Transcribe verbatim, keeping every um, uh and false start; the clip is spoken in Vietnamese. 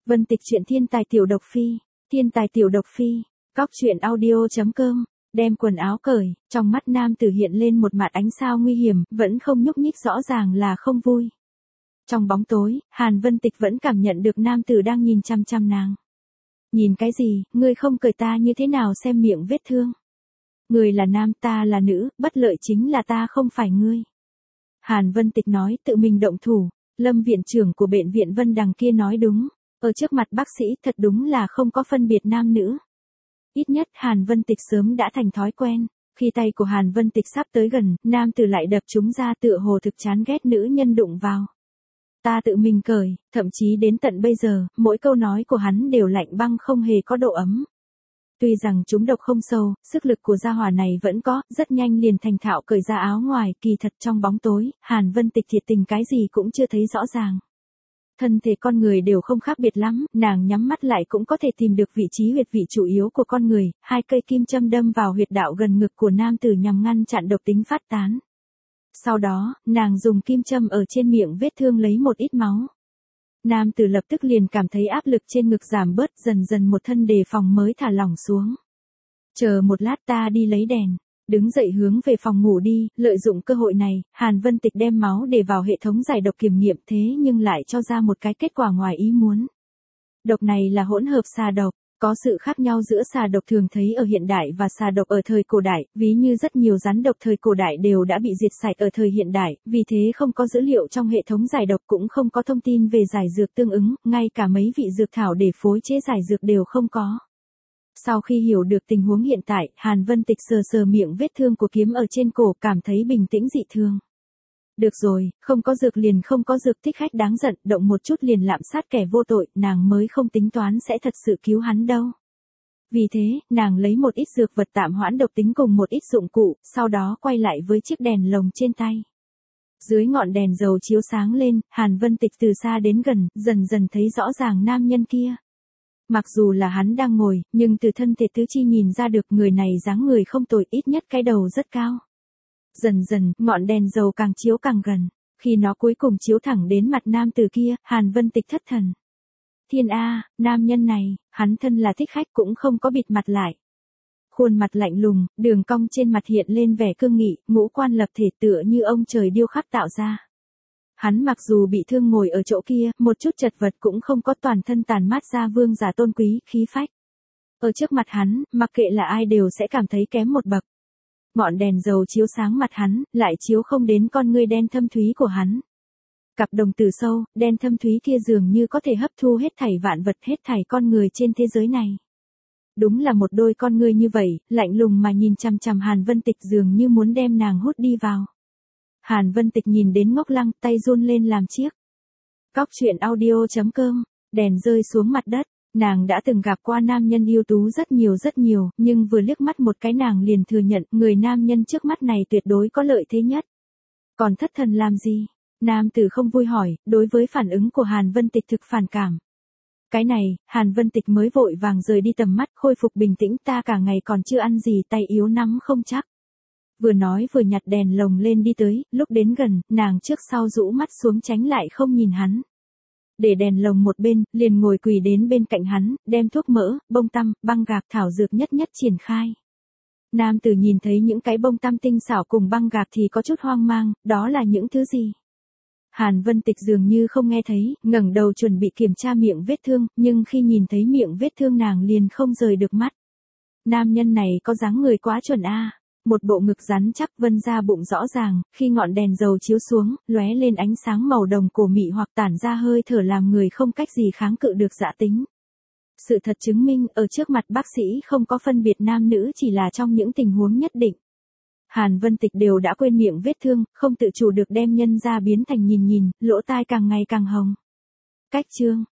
Vân Tịch truyện thiên tài tiểu độc phi, thiên tài tiểu độc phi, cóc truyện audio.com, đem quần áo cởi, trong mắt nam tử hiện lên một mặt ánh sao nguy hiểm, vẫn không nhúc nhích rõ ràng là không vui. Trong bóng tối, Hàn Vân Tịch vẫn cảm nhận được nam tử đang nhìn chăm chăm nàng. Nhìn cái gì, ngươi không cởi ta như thế nào xem miệng vết thương. Ngươi là nam, ta là nữ, bất lợi chính là ta không phải ngươi. Hàn Vân Tịch nói tự mình động thủ, Lâm viện trưởng của bệnh viện Vân Đằng kia nói đúng, ở trước mặt bác sĩ thật đúng là không có phân biệt nam nữ. Ít nhất Hàn Vân Tịch sớm đã thành thói quen, khi tay của Hàn Vân Tịch sắp tới gần, nam tử lại đập chúng ra tựa hồ thực chán ghét nữ nhân đụng vào. Ta tự mình cởi, thậm chí đến tận bây giờ, mỗi câu nói của hắn đều lạnh băng không hề có độ ấm. Tuy rằng chúng độc không sâu, sức lực của gia hỏa này vẫn có, rất nhanh liền thành thạo cởi ra áo ngoài, kỳ thật trong bóng tối, Hàn Vân Tịch thiệt tình cái gì cũng chưa thấy rõ ràng. Thân thể con người đều không khác biệt lắm, nàng nhắm mắt lại cũng có thể tìm được vị trí huyệt vị chủ yếu của con người, hai cây kim châm đâm vào huyệt đạo gần ngực của nam tử nhằm ngăn chặn độc tính phát tán. Sau đó, nàng dùng kim châm ở trên miệng vết thương lấy một ít máu. Nam tử lập tức liền cảm thấy áp lực trên ngực giảm bớt, dần dần một thân đề phòng mới thả lỏng xuống. Chờ một lát, ta đi lấy đèn. Đứng dậy hướng về phòng ngủ đi, lợi dụng cơ hội này, Hàn Vân Tịch đem máu để vào hệ thống giải độc kiểm nghiệm thế nhưng lại cho ra một cái kết quả ngoài ý muốn. Độc này là hỗn hợp xà độc, có sự khác nhau giữa xà độc thường thấy ở hiện đại và xà độc ở thời cổ đại, ví như rất nhiều rắn độc thời cổ đại đều đã bị diệt sạch ở thời hiện đại, vì thế không có dữ liệu trong hệ thống giải độc cũng không có thông tin về giải dược tương ứng, ngay cả mấy vị dược thảo để phối chế giải dược đều không có. Sau khi hiểu được tình huống hiện tại, Hàn Vân Tịch sờ sờ miệng vết thương của kiếm ở trên cổ, cảm thấy bình tĩnh dị thường. Được rồi, không có dược liền không có dược, thích khách đáng giận, động một chút liền lạm sát kẻ vô tội, nàng mới không tính toán sẽ thật sự cứu hắn đâu. Vì thế, nàng lấy một ít dược vật tạm hoãn độc tính cùng một ít dụng cụ, sau đó quay lại với chiếc đèn lồng trên tay. Dưới ngọn đèn dầu chiếu sáng lên, Hàn Vân Tịch từ xa đến gần, dần dần thấy rõ ràng nam nhân kia. Mặc dù là hắn đang ngồi, nhưng từ thân thể tứ chi nhìn ra được người này dáng người không tồi, ít nhất cái đầu rất cao. Dần dần, ngọn đèn dầu càng chiếu càng gần. Khi nó cuối cùng chiếu thẳng đến mặt nam tử kia, Hàn Vân Tịch thất thần. Thiên A, nam nhân này, hắn thân là thích khách cũng không có bịt mặt lại. Khuôn mặt lạnh lùng, đường cong trên mặt hiện lên vẻ cương nghị, ngũ quan lập thể tựa như ông trời điêu khắc tạo ra. Hắn mặc dù bị thương ngồi ở chỗ kia, một chút chật vật cũng không có, toàn thân tàn mát ra vương giả tôn quý, khí phách. Ở trước mặt hắn, mặc kệ là ai đều sẽ cảm thấy kém một bậc. Ngọn đèn dầu chiếu sáng mặt hắn, lại chiếu không đến con ngươi đen thâm thúy của hắn. Cặp đồng tử sâu, đen thâm thúy kia dường như có thể hấp thu hết thảy vạn vật, hết thảy con người trên thế giới này. Đúng là một đôi con ngươi như vậy, lạnh lùng mà nhìn chằm chằm Hàn Vân Tịch, dường như muốn đem nàng hút đi vào. Hàn Vân Tịch nhìn đến ngốc lăng, tay run lên làm chiếc. Cóc truyện audio.com, đèn rơi xuống mặt đất. Nàng đã từng gặp qua nam nhân ưu tú rất nhiều rất nhiều, nhưng vừa liếc mắt một cái nàng liền thừa nhận, người nam nhân trước mắt này tuyệt đối có lợi thế nhất. Còn thất thần làm gì? Nam tử không vui hỏi, đối với phản ứng của Hàn Vân Tịch thực phản cảm. Cái này, Hàn Vân Tịch mới vội vàng rời đi tầm mắt, khôi phục bình tĩnh, ta cả ngày còn chưa ăn gì, tay yếu nắm không chắc. Vừa nói vừa nhặt đèn lồng lên đi tới, lúc đến gần, nàng trước sau rũ mắt xuống tránh lại không nhìn hắn. Để đèn lồng một bên, liền ngồi quỳ đến bên cạnh hắn, đem thuốc mỡ, bông tăm, băng gạc, thảo dược nhất nhất triển khai. Nam tử nhìn thấy những cái bông tăm tinh xảo cùng băng gạc thì có chút hoang mang, đó là những thứ gì? Hàn Vân Tịch dường như không nghe thấy, ngẩng đầu chuẩn bị kiểm tra miệng vết thương, nhưng khi nhìn thấy miệng vết thương nàng liền không rời được mắt. Nam nhân này có dáng người quá chuẩn a. Một bộ ngực rắn chắc, vân ra bụng rõ ràng, khi ngọn đèn dầu chiếu xuống, lóe lên ánh sáng màu đồng cổ mị hoặc tản ra hơi thở làm người không cách gì kháng cự được dã tính. Sự thật chứng minh, ở trước mặt bác sĩ không có phân biệt nam nữ, chỉ là trong những tình huống nhất định. Hàn Vân Tịch đều đã quên miệng vết thương, không tự chủ được đem nhân ra biến thành nhìn nhìn, lỗ tai càng ngày càng hồng. Cách chương,